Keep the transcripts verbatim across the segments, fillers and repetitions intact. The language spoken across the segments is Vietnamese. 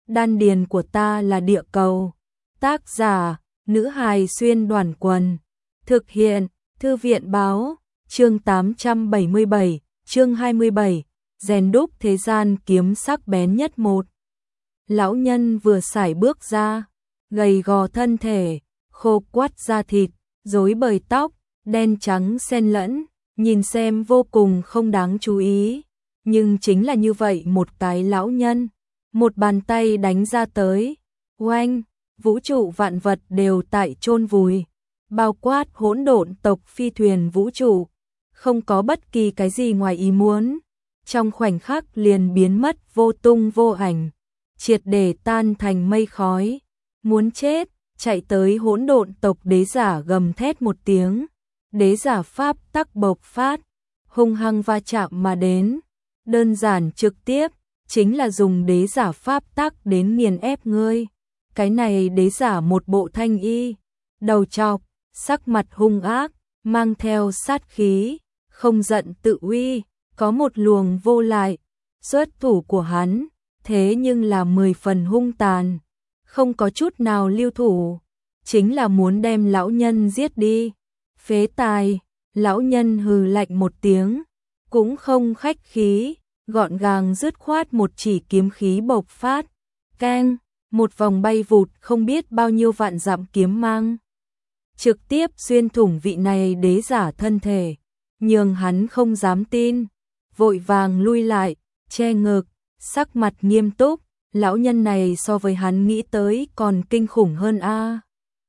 đan điền của ta là địa cầu. Tác giả, nữ hài xuyên đoàn quần. Thực hiện, thư viện báo, chương tám trăm bảy mươi bảy, chương hai mươi bảy, rèn đúc thế gian kiếm sắc bén nhất một. Lão nhân vừa sải bước ra, gầy gò thân thể, khô quắt da thịt, rối bời tóc, đen trắng xen lẫn, nhìn xem vô cùng không đáng chú ý. Nhưng chính là như vậy một cái lão nhân, một bàn tay đánh ra tới, oanh, vũ trụ vạn vật đều tại chôn vùi, bao quát hỗn độn tộc phi thuyền vũ trụ, không có bất kỳ cái gì ngoài ý muốn, trong khoảnh khắc liền biến mất vô tung vô ảnh, triệt để tan thành mây khói. Muốn chết, chạy tới hỗn độn tộc đế giả gầm thét một tiếng, đế giả pháp tắc bộc phát, hung hăng va chạm mà đến, đơn giản trực tiếp, chính là dùng đế giả pháp tắc đến nghiền ép ngươi. Cái này đế giả một bộ thanh y, đầu trọc, sắc mặt hung ác, mang theo sát khí, không giận tự uy, có một luồng vô lại. Xuất thủ của hắn, thế nhưng là mười phần hung tàn, không có chút nào lưu thủ, chính là muốn đem lão nhân giết đi. Phế tài, lão nhân hừ lạnh một tiếng, cũng không khách khí, gọn gàng dứt khoát một chỉ kiếm khí bộc phát, keng, một vòng bay vụt không biết bao nhiêu vạn dặm kiếm mang, trực tiếp xuyên thủng vị này đế giả thân thể, nhường hắn không dám tin, vội vàng lui lại, che ngực, sắc mặt nghiêm túc, lão nhân này so với hắn nghĩ tới còn kinh khủng hơn a. À.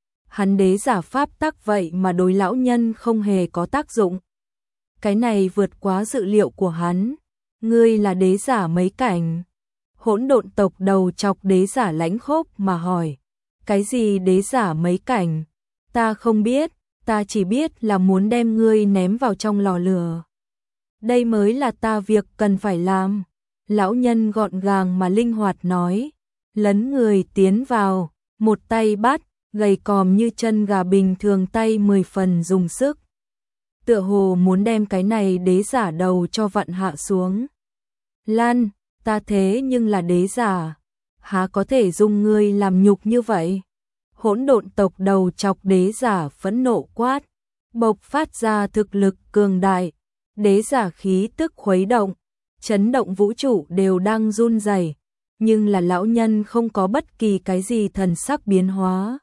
Hắn đế giả pháp tắc vậy mà đối lão nhân không hề có tác dụng. Cái này vượt quá dự liệu của hắn. Ngươi là đế giả mấy cảnh? Hỗn độn tộc đầu chọc đế giả lãnh khốc mà hỏi. Cái gì đế giả mấy cảnh? Ta không biết, ta chỉ biết là muốn đem ngươi ném vào trong lò lửa. Đây mới là ta việc cần phải làm. Lão nhân gọn gàng mà linh hoạt nói. Lấn người tiến vào, một tay bắt, gầy còm như chân gà bình thường tay mười phần dùng sức. Tựa hồ muốn đem cái này đế giả đầu cho vặn hạ xuống. Lan, ta thế nhưng là đế giả, há có thể dung ngươi làm nhục như vậy? Hỗn độn tộc đầu chọc đế giả phẫn nộ quát, bộc phát ra thực lực cường đại, đế giả khí tức khuấy động, chấn động vũ trụ đều đang run rẩy, nhưng là lão nhân không có bất kỳ cái gì thần sắc biến hóa.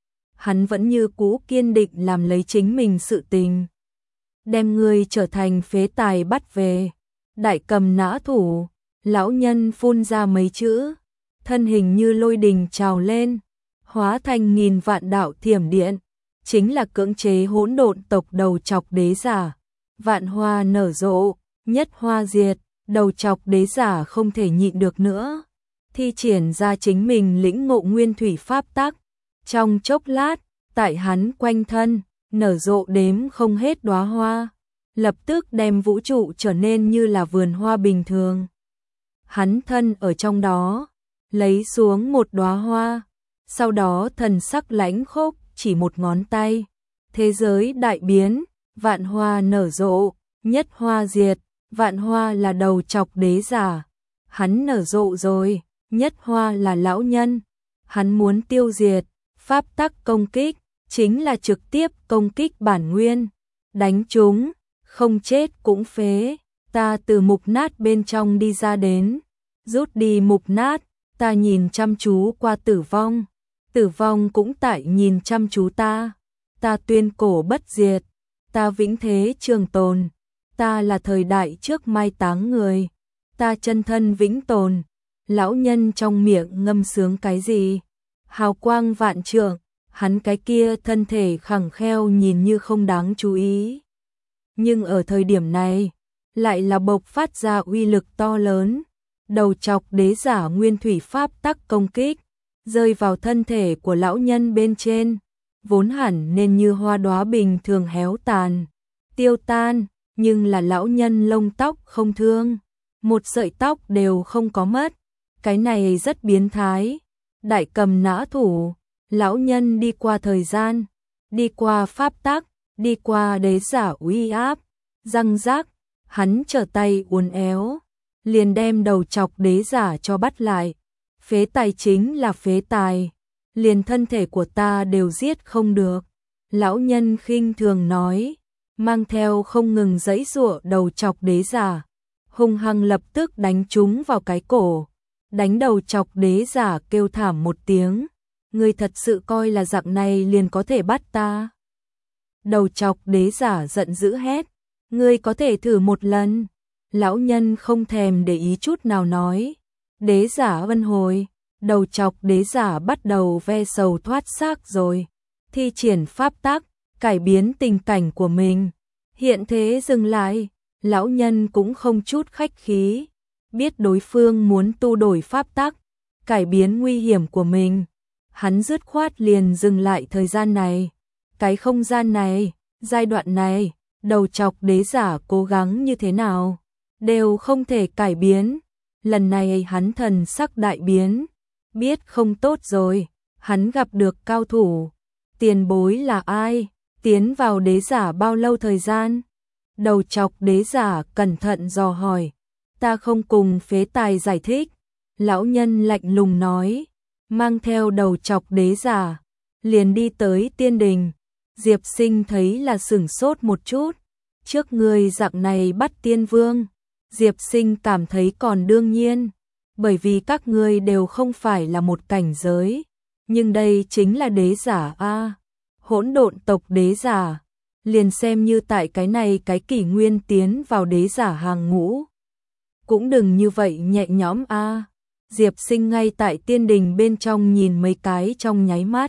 Hắn vẫn như cũ kiên định làm lấy chính mình sự tình. Đem ngươi trở thành phế tài bắt về. Đại cầm nã thủ, lão nhân phun ra mấy chữ, thân hình như lôi đình trào lên, hóa thành nghìn vạn đạo thiểm điện, chính là cưỡng chế hỗn độn tộc đầu chọc đế giả. Vạn hoa nở rộ, nhất hoa diệt, đầu chọc đế giả không thể nhịn được nữa, thi triển ra chính mình lĩnh ngộ nguyên thủy pháp tắc. Trong chốc lát, tại hắn quanh thân, nở rộ đếm không hết đóa hoa, lập tức đem vũ trụ trở nên như là vườn hoa bình thường. Hắn thân ở trong đó, lấy xuống một đóa hoa, sau đó thần sắc lãnh khốc chỉ một ngón tay. Thế giới đại biến, vạn hoa nở rộ, nhất hoa diệt, vạn hoa là đầu chọc đế giả. Hắn nở rộ rồi, nhất hoa là lão nhân, hắn muốn tiêu diệt. Pháp tắc công kích, chính là trực tiếp công kích bản nguyên. Đánh chúng, không chết cũng phế. Ta từ mục nát bên trong đi ra đến. Rút đi mục nát, ta nhìn chăm chú qua tử vong. Tử vong cũng tại nhìn chăm chú ta. Ta tuyên cổ bất diệt. Ta vĩnh thế trường tồn. Ta là thời đại trước mai táng người. Ta chân thân vĩnh tồn. Lão nhân trong miệng ngâm sướng cái gì? Hào quang vạn trượng, hắn cái kia thân thể khẳng kheo nhìn như không đáng chú ý. Nhưng ở thời điểm này, lại là bộc phát ra uy lực to lớn. Đầu chọc đế giả nguyên thủy pháp tắc công kích, rơi vào thân thể của lão nhân bên trên, vốn hẳn nên như hoa đóa bình thường héo tàn, tiêu tan, nhưng là lão nhân lông tóc không thương, một sợi tóc đều không có mất. Cái này rất biến thái. Đại cầm nã thủ, lão nhân đi qua thời gian, đi qua pháp tắc, đi qua đế giả uy áp, răng rác, hắn trở tay uốn éo, liền đem đầu chọc đế giả cho bắt lại. Phế tài chính là phế tài, liền thân thể của ta đều giết không được. Lão nhân khinh thường nói, mang theo không ngừng giãy giụa đầu chọc đế giả, hung hăng lập tức đánh trúng vào cái cổ, đánh đầu chọc đế giả kêu thảm một tiếng, ngươi thật sự coi là dạng này liền có thể bắt ta? Đầu chọc đế giả giận dữ hét, ngươi có thể thử một lần. Lão nhân không thèm để ý chút nào nói, đế giả vân hồi. Đầu chọc đế giả bắt đầu ve sầu thoát xác rồi, thi triển pháp tắc, cải biến tình cảnh của mình. Hiện thế dừng lại, lão nhân cũng không chút khách khí, biết đối phương muốn tu đổi pháp tắc, cải biến nguy hiểm của mình. Hắn dứt khoát liền dừng lại thời gian này, cái không gian này, giai đoạn này, đầu chọc đế giả cố gắng như thế nào, đều không thể cải biến. Lần này hắn thần sắc đại biến, biết không tốt rồi, hắn gặp được cao thủ. Tiền bối là ai? Tiến vào đế giả bao lâu thời gian? Đầu chọc đế giả cẩn thận dò hỏi. Ta không cùng phế tài giải thích. Lão nhân lạnh lùng nói, mang theo đầu chọc đế giả, liền đi tới tiên đình. Diệp Sinh thấy là sửng sốt một chút. Trước người dạng này bắt tiên vương, Diệp Sinh cảm thấy còn đương nhiên, bởi vì các ngươi đều không phải là một cảnh giới, nhưng đây chính là đế giả a, hỗn độn tộc đế giả, liền xem như tại cái này cái kỷ nguyên tiến vào đế giả hàng ngũ, cũng đừng như vậy nhẹ nhõm a. Diệp Sinh ngay tại tiên đình bên trong nhìn mấy cái trong nháy mắt.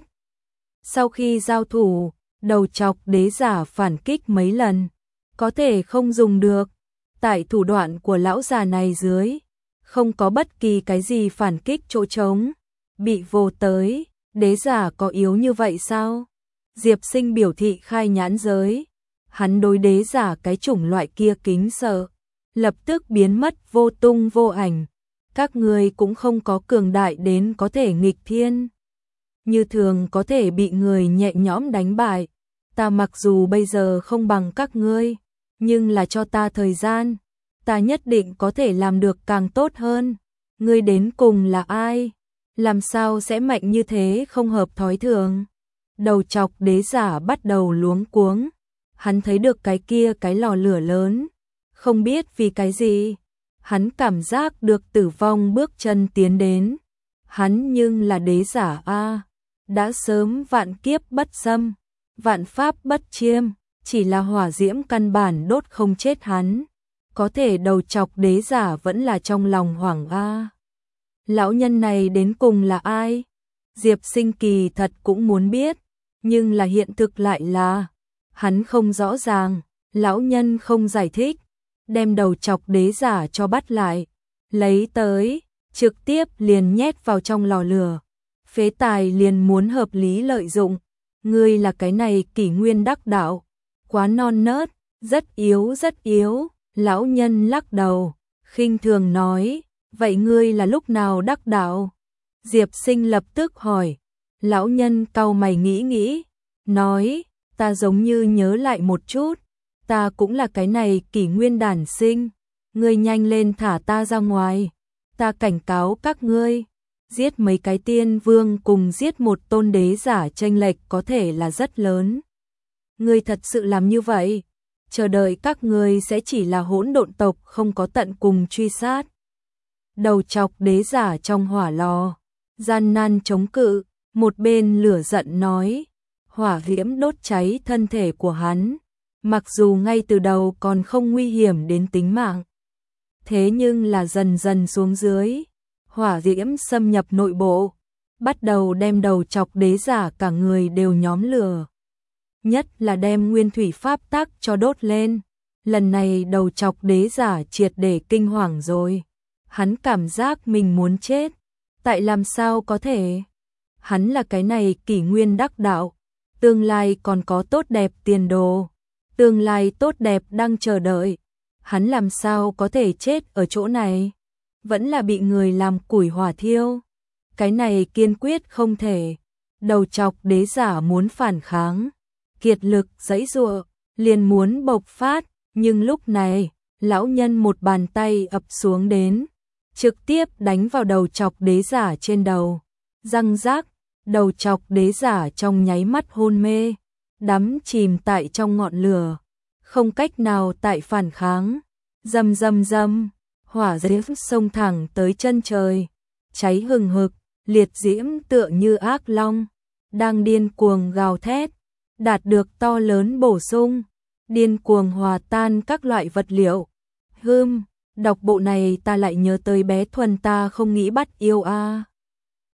Sau khi giao thủ, đầu chọc đế giả phản kích mấy lần, có thể không dùng được. Tại thủ đoạn của lão già này dưới, không có bất kỳ cái gì phản kích chỗ trống, bị vô tới, đế giả có yếu như vậy sao? Diệp Sinh biểu thị khai nhãn giới, hắn đối đế giả cái chủng loại kia kính sợ, lập tức biến mất vô tung vô ảnh. Các người cũng không có cường đại đến có thể nghịch thiên, như thường có thể bị người nhẹ nhõm đánh bại. Ta mặc dù bây giờ không bằng các ngươi, nhưng là cho ta thời gian, ta nhất định có thể làm được càng tốt hơn. Ngươi đến cùng là ai? Làm sao sẽ mạnh như thế không hợp thói thường? Đầu chọc đế giả bắt đầu luống cuống. Hắn thấy được cái kia cái lò lửa lớn, không biết vì cái gì, hắn cảm giác được tử vong bước chân tiến đến. Hắn nhưng là đế giả a, đã sớm vạn kiếp bất xâm, vạn pháp bất chiêm, chỉ là hỏa diễm căn bản đốt không chết hắn. Có thể đầu chọc đế giả vẫn là trong lòng hoảng a. Lão nhân này đến cùng là ai? Diệp Sinh kỳ thật cũng muốn biết, nhưng là hiện thực lại là hắn không rõ ràng. Lão nhân không giải thích, đem đầu chọc đế giả cho bắt lại, lấy tới, trực tiếp liền nhét vào trong lò lửa. Phế tài liền muốn hợp lý lợi dụng, ngươi là cái này kỷ nguyên đắc đạo, quá non nớt, rất yếu rất yếu. Lão nhân lắc đầu, khinh thường nói, vậy ngươi là lúc nào đắc đạo? Diệp Sinh lập tức hỏi. Lão nhân cau mày nghĩ nghĩ, nói, ta giống như nhớ lại một chút, ta cũng là cái này kỷ nguyên đản sinh, ngươi nhanh lên thả ta ra ngoài, ta cảnh cáo các ngươi, giết mấy cái tiên vương cùng giết một tôn đế giả chênh lệch có thể là rất lớn. Ngươi thật sự làm như vậy, chờ đợi các ngươi sẽ chỉ là hỗn độn tộc không có tận cùng truy sát. Đầu chọc đế giả trong hỏa lò, gian nan chống cự, một bên lửa giận nói, hỏa diễm đốt cháy thân thể của hắn, mặc dù ngay từ đầu còn không nguy hiểm đến tính mạng, thế nhưng là dần dần xuống dưới, hỏa diễm xâm nhập nội bộ, bắt đầu đem đầu chọc đế giả cả người đều nhóm lửa. Nhất là đem nguyên thủy pháp tắc cho đốt lên. Lần này đầu chọc đế giả triệt để kinh hoàng rồi. Hắn cảm giác mình muốn chết. Tại làm sao có thể? Hắn là cái này kỷ nguyên đắc đạo. Tương lai còn có tốt đẹp tiền đồ. Tương lai tốt đẹp đang chờ đợi. Hắn làm sao có thể chết ở chỗ này? Vẫn là bị người làm củi hỏa thiêu. Cái này kiên quyết không thể. Đầu chọc đế giả muốn phản kháng, kiệt lực giãy giụa, liền muốn bộc phát, nhưng lúc này, lão nhân một bàn tay ập xuống đến, trực tiếp đánh vào đầu chọc đế giả trên đầu. Răng rác, đầu chọc đế giả trong nháy mắt hôn mê, đắm chìm tại trong ngọn lửa, không cách nào tại phản kháng. Rầm rầm rầm, hỏa diễm xông thẳng tới chân trời, cháy hừng hực, liệt diễm tựa như ác long, đang điên cuồng gào thét, đạt được to lớn bổ sung, điên cuồng hòa tan các loại vật liệu. Hừm, đọc bộ này ta lại nhớ tới bé Thuần ta không nghĩ bắt yêu a.